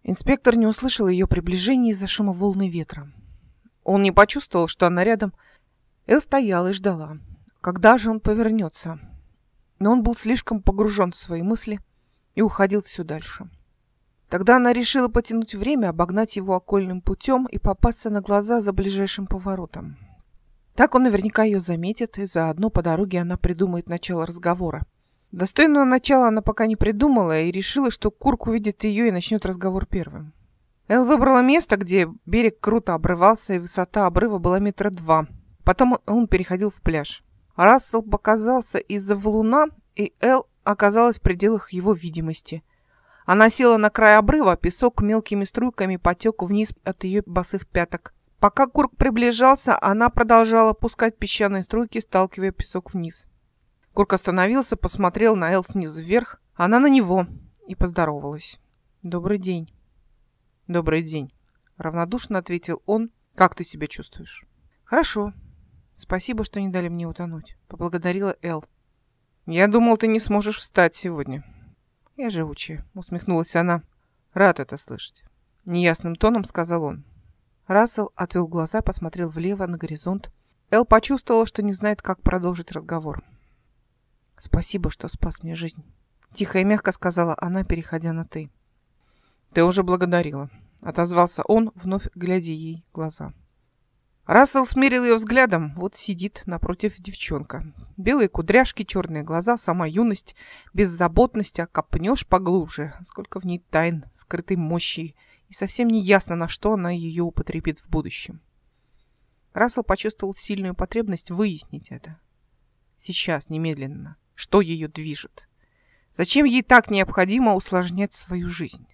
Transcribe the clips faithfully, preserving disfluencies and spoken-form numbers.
Инспектор не услышал ее приближения из-за шума волны ветра. Он не почувствовал, что она рядом. Эл стояла и ждала, когда же он повернется. Но он был слишком погружен в свои мысли и уходил все дальше. Тогда она решила потянуть время, обогнать его окольным путем и попасться на глаза за ближайшим поворотом. Так он наверняка ее заметит, и заодно по дороге она придумает начало разговора. Достойного начала она пока не придумала и решила, что Курк увидит ее и начнет разговор первым. Эл выбрала место, где берег круто обрывался, и высота обрыва была метра два. Потом он переходил в пляж. Рассел показался из-за валуна, и Эл оказалась в пределах его видимости. Она села на край обрыва, песок мелкими струйками потек вниз от ее босых пяток. Пока Курк приближался, она продолжала пускать песчаные струйки, сталкивая песок вниз. Курк остановился, посмотрел на Эл снизу вверх, она на него, и поздоровалась. «Добрый день». «Добрый день», — равнодушно ответил он. «Как ты себя чувствуешь?» «Хорошо. Спасибо, что не дали мне утонуть», — поблагодарила Эл. «Я думал, ты не сможешь встать сегодня». «Я живучая», — усмехнулась она. «Рад это слышать», — неясным тоном сказал он. Рассел отвел глаза, посмотрел влево на горизонт. Эл почувствовала, что не знает, как продолжить разговор. «Спасибо, что спас мне жизнь», — тихо и мягко сказала она, переходя на «ты». «Ты уже благодарила», — отозвался он, вновь глядя ей в глаза. Рассел смерил ее взглядом. Вот сидит напротив девчонка. Белые кудряшки, черные глаза, сама юность, беззаботность, а копнешь поглубже. Сколько в ней тайн, скрытой мощи, и совсем не ясно, на что она ее употребит в будущем. Рассел почувствовал сильную потребность выяснить это. Сейчас, немедленно. Что ее движет? Зачем ей так необходимо усложнять свою жизнь?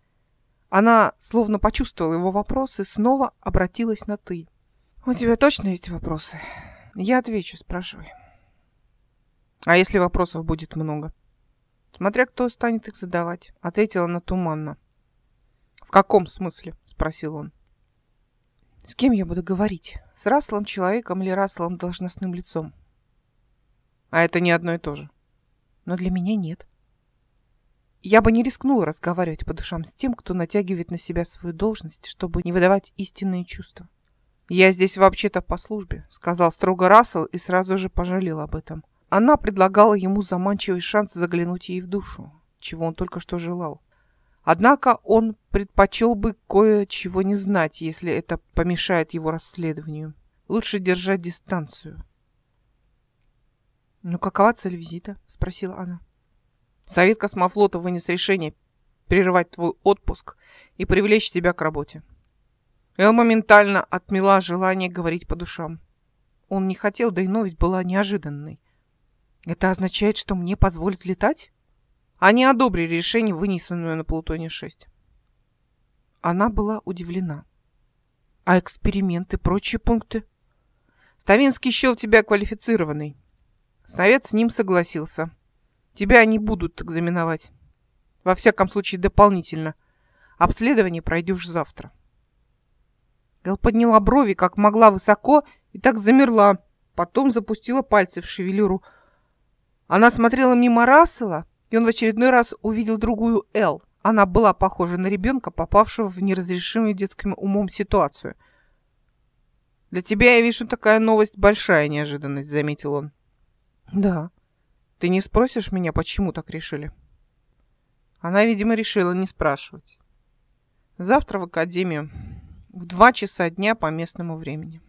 Она словно почувствовала его вопрос и снова обратилась на «ты». «У тебя точно есть вопросы?» «Я отвечу, спрашивай». «А если вопросов будет много?» «Смотря кто станет их задавать», — ответила она туманно. «В каком смысле?» — спросил он. «С кем я буду говорить? С Расселом человеком или Расселом должностным лицом?» «А это не одно и то же». «Но для меня нет. Я бы не рискнула разговаривать по душам с тем, кто натягивает на себя свою должность, чтобы не выдавать истинные чувства». «Я здесь вообще-то по службе», — сказал строго Рассел и сразу же пожалел об этом. Она предлагала ему заманчивый шанс заглянуть ей в душу, чего он только что желал. Однако он предпочел бы кое-чего не знать, если это помешает его расследованию. Лучше держать дистанцию. «Ну, какова цель визита?» — спросила она. «Совет космофлота вынес решение прервать твой отпуск и привлечь тебя к работе». Эл моментально отмела желание говорить по душам. Он не хотел, да и новость была неожиданной. «Это означает, что мне позволят летать?» Они одобрили решение, вынесенное на Плутоне шесть. Она была удивлена. «А эксперименты, прочие пункты?» «Ставинский счел тебя квалифицированной. Совет с ним согласился. Тебя они будут экзаменовать. Во всяком случае, дополнительно. Обследование пройдешь завтра». Эл подняла брови, как могла, высоко, и так замерла. Потом запустила пальцы в шевелюру. Она смотрела мимо Рассела, и он в очередной раз увидел другую Эл. Она была похожа на ребенка, попавшего в неразрешимую детским умом ситуацию. «Для тебя, я вижу, такая новость большая неожиданность», — заметил он. «Да. Ты не спросишь меня, почему так решили?» Она, видимо, решила не спрашивать. «Завтра в академию. В два часа дня по местному времени».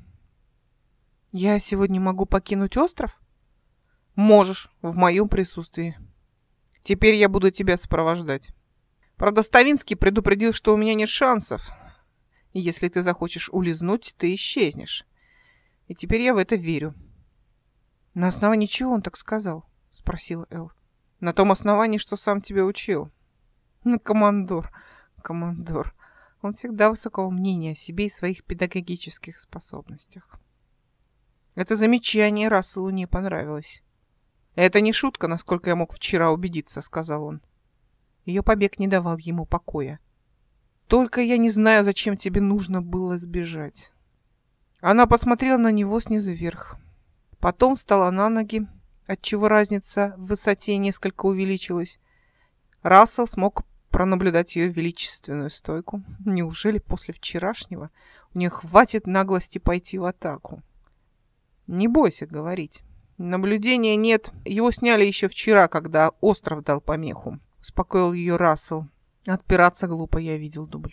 «Я сегодня могу покинуть остров?» «Можешь, в моем присутствии. Теперь я буду тебя сопровождать. Правда, Ставинский предупредил, что у меня нет шансов. И если ты захочешь улизнуть, ты исчезнешь. И теперь я в это верю». «На основании чего он так сказал?» — спросила Эл. «На том основании, что сам тебя учил». «Ну, командор, командор. Он всегда высокого мнения о себе и своих педагогических способностях». Это замечание Расселу не понравилось. «Это не шутка, насколько я мог вчера убедиться», — сказал он. Ее побег не давал ему покоя. «Только я не знаю, зачем тебе нужно было сбежать». Она посмотрела на него снизу вверх. Потом встала на ноги, отчего разница в высоте несколько увеличилась. Рассел смог пронаблюдать ее величественную стойку. Неужели после вчерашнего у нее хватит наглости пойти в атаку? Не бойся говорить. Наблюдения нет. Его сняли еще вчера, когда остров дал помеху. Успокоил ее Рассел. Отпираться глупо, я видел дубль.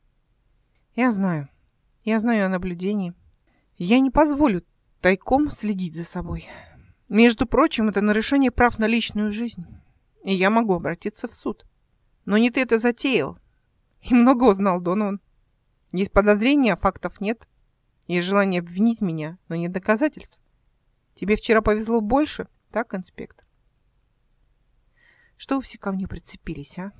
Я знаю. Я знаю о наблюдении. Я не позволю тайком следить за собой. Между прочим, это нарушение прав на личную жизнь. И я могу обратиться в суд. Но не ты это затеял. И много узнал Донован. Есть подозрения, а фактов нет. Есть желание обвинить меня, но нет доказательств. Тебе вчера повезло больше, так, инспектор? Что вы все ко мне прицепились, а?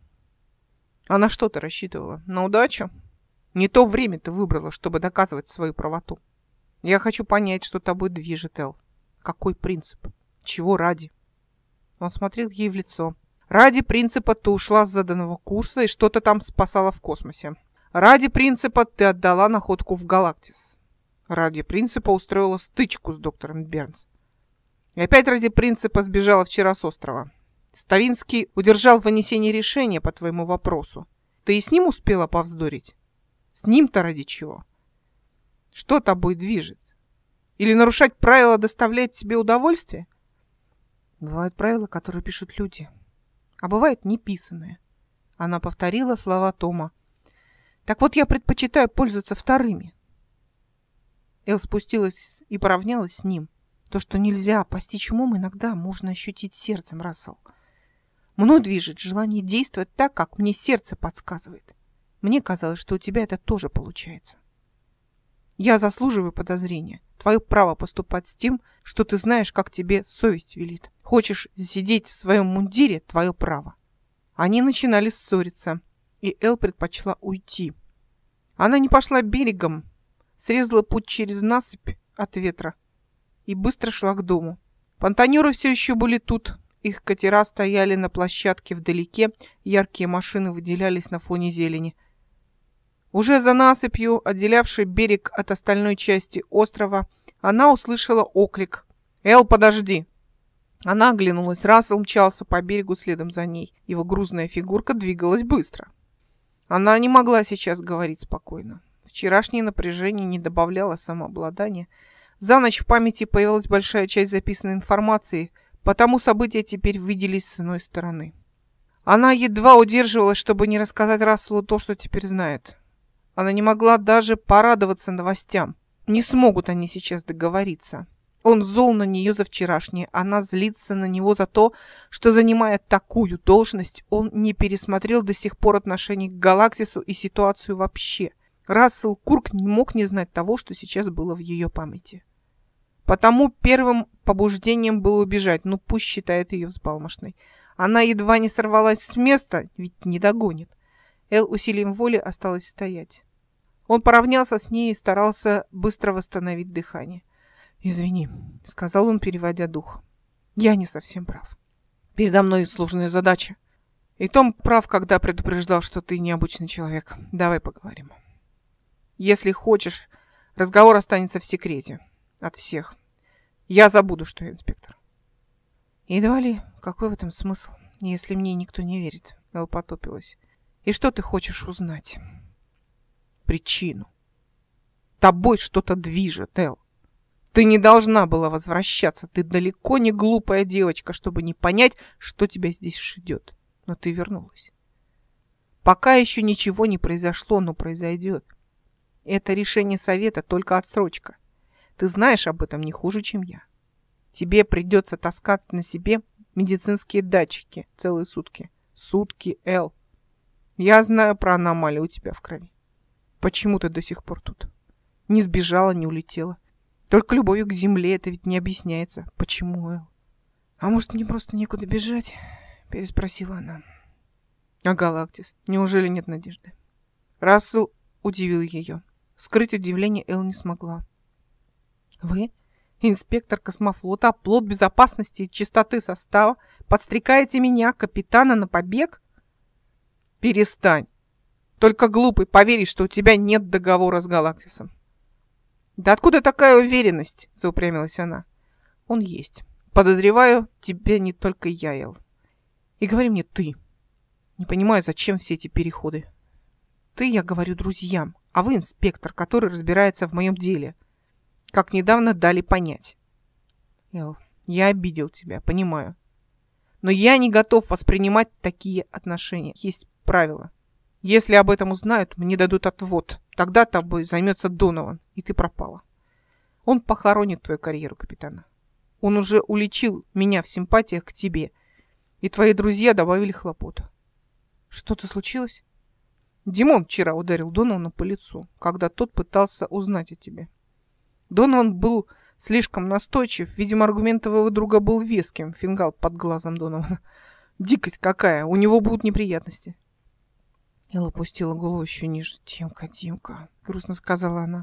А на что ты рассчитывала? На удачу? Не то время ты выбрала, чтобы доказывать свою правоту. Я хочу понять, что тобой движет, Эл. Какой принцип? Чего ради? Он смотрел ей в лицо. Ради принципа ты ушла с заданного курса и что-то там спасала в космосе. Ради принципа ты отдала находку в Галактис. Ради принципа устроила стычку с доктором Бернс. И опять ради принципа сбежала вчера с острова. Ставинский удержал вынесение решения по твоему вопросу. Ты и с ним успела повздорить? С ним-то ради чего? Что тобой движет? Или нарушать правила доставляет тебе удовольствие? Бывают правила, которые пишут люди, а бывают неписанные. Она повторила слова Тома. Так вот, я предпочитаю пользоваться вторыми. Эл спустилась и поравнялась с ним. То, что нельзя постичь умом, иногда можно ощутить сердцем, Рассел. Мной движет желание действовать так, как мне сердце подсказывает. Мне казалось, что у тебя это тоже получается. Я заслуживаю подозрения. Твое право поступать с тем, что ты знаешь, как тебе совесть велит. Хочешь сидеть в своем мундире — твое право. Они начинали ссориться, и Эл предпочла уйти. Она не пошла берегом, срезала путь через насыпь от ветра и быстро шла к дому. Понтонеры все еще были тут. Их катера стояли на площадке вдалеке, яркие машины выделялись на фоне зелени. Уже за насыпью, отделявшей берег от остальной части острова, она услышала оклик. «Эл, подожди!» Она оглянулась. Рассел мчался по берегу следом за ней. Его грузная фигурка двигалась быстро. Она не могла сейчас говорить спокойно. Вчерашнее напряжение не добавляло самообладания. За ночь в памяти появилась большая часть записанной информации, потому события теперь виделись с иной стороны. Она едва удерживалась, чтобы не рассказать Расселу то, что теперь знает. Она не могла даже порадоваться новостям. Не смогут они сейчас договориться. Он зол на нее за вчерашнее. Она злится на него за то, что, занимая такую должность, он не пересмотрел до сих пор отношение к Галактису и ситуацию вообще. Рассел Курк не мог не знать того, что сейчас было в ее памяти. Потому первым побуждением было убежать, ну пусть считает ее взбалмошной. Она едва не сорвалась с места, ведь не догонит. Эл усилием воли осталась стоять. Он поравнялся с ней и старался быстро восстановить дыхание. «Извини», — сказал он, переводя дух. «Я не совсем прав. Передо мной сложная задача. И Том прав, когда предупреждал, что ты необычный человек. Давай поговорим. Если хочешь, разговор останется в секрете. От всех. Я забуду, что я инспектор». «Едва ли. Какой в этом смысл, если мне никто не верит?» Эл потупилась. «И что ты хочешь узнать?» «Причину. Тобой что-то движет, Эл. Ты не должна была возвращаться. Ты далеко не глупая девочка, чтобы не понять, что тебя здесь ждет. Но ты вернулась. Пока еще ничего не произошло, но произойдет. Это решение совета только отсрочка. Ты знаешь об этом не хуже, чем я. Тебе придется таскать на себе медицинские датчики целые сутки. Сутки, Эл. Я знаю про аномалию у тебя в крови. Почему ты до сих пор тут? Не сбежала, не улетела. Только любовью к земле это ведь не объясняется. Почему, Эл? А может, мне просто некуда бежать? Переспросила она. А Галактис? Неужели нет надежды? Рассел удивил ее. Скрыть удивление Эл не смогла. Вы, инспектор космофлота, оплот безопасности и чистоты состава, подстрекаете меня, капитана, на побег? Перестань. Только глупый поверить, что у тебя нет договора с Галактисом. Да откуда такая уверенность? Заупрямилась она. Он есть. Подозреваю, тебе не только я, Эл. И говори мне ты. Не понимаю, зачем все эти переходы. Ты, я говорю, друзьям, а вы инспектор, который разбирается в моем деле. Как недавно дали понять. Эл, я обидел тебя, понимаю. Но я не готов воспринимать такие отношения. Есть правила. Если об этом узнают, мне дадут отвод. Тогда тобой займется Донован, и ты пропала. Он похоронит твою карьеру, капитана. Он уже уличил меня в симпатиях к тебе, и твои друзья добавили хлопот. Что-то случилось? Димон вчера ударил Донована по лицу, когда тот пытался узнать о тебе. Донован был слишком настойчив. Видимо, аргумент твоего друга был веским. Фингал под глазом Донована. Дикость какая. У него будут неприятности. Элла опустила голову еще ниже. Димка, Димка, грустно сказала она.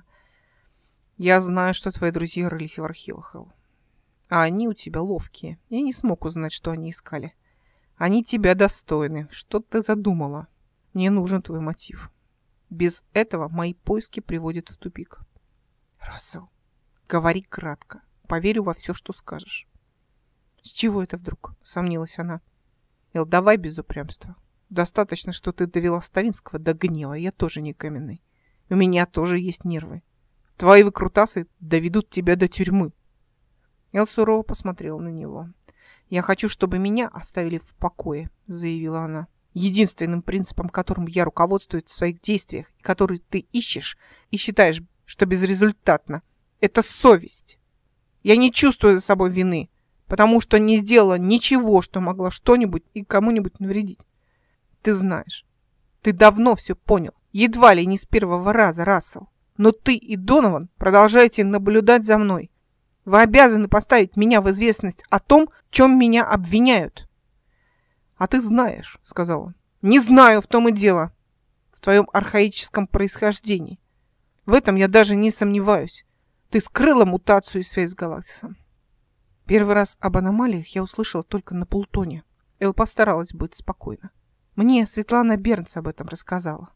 Я знаю, что твои друзья рылись в архивах, Элла. А они у тебя ловкие. Я не смог узнать, что они искали. Они тебя достойны. Что ты задумала? Мне нужен твой мотив. Без этого мои поиски приводят в тупик. Рассел, говори кратко. Поверю во все, что скажешь. С чего это вдруг? Сомнилась она. Эл, давай без упрямства. Достаточно, что ты довела Ставинского до гнева. Я тоже не каменный. У меня тоже есть нервы. Твои выкрутасы доведут тебя до тюрьмы. Эл сурово посмотрела на него. Я хочу, чтобы меня оставили в покое, заявила она. Единственным принципом, которым я руководствуюсь в своих действиях, и который ты ищешь и считаешь, что безрезультатно, это совесть. Я не чувствую за собой вины, потому что не сделала ничего, что могла что-нибудь и кому-нибудь навредить. Ты знаешь, ты давно все понял, едва ли не с первого раза, Рассел. Но ты и Донован продолжаете наблюдать за мной. Вы обязаны поставить меня в известность о том, в чем меня обвиняют. А ты знаешь, сказал он. Не знаю, в том и дело. В твоем архаическом происхождении. В этом я даже не сомневаюсь. Ты скрыла мутацию и связь с Галактисом. Первый раз об аномалиях я услышала только на Плутоне. Эл постаралась быть спокойна. Мне Светлана Бернс об этом рассказала.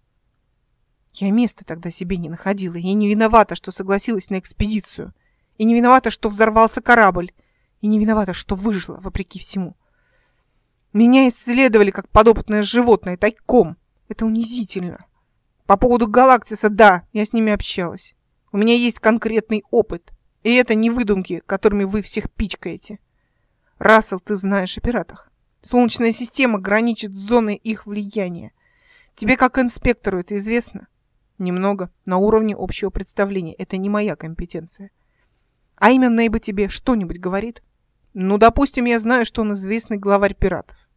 Я места тогда себе не находила. Я не виновата, что согласилась на экспедицию. И не виновата, что взорвался корабль. И не виновата, что выжила, вопреки всему. Меня исследовали как подопытное животное тайком. Это унизительно. По поводу Галактиса, да, я с ними общалась. У меня есть конкретный опыт. И это не выдумки, которыми вы всех пичкаете. Рассел, ты знаешь о пиратах. Солнечная система граничит с зоной их влияния. Тебе как инспектору это известно? Немного, на уровне общего представления. Это не моя компетенция. А имя Нейба тебе что-нибудь говорит? Ну, допустим, я знаю, что он известный главарь пиратов.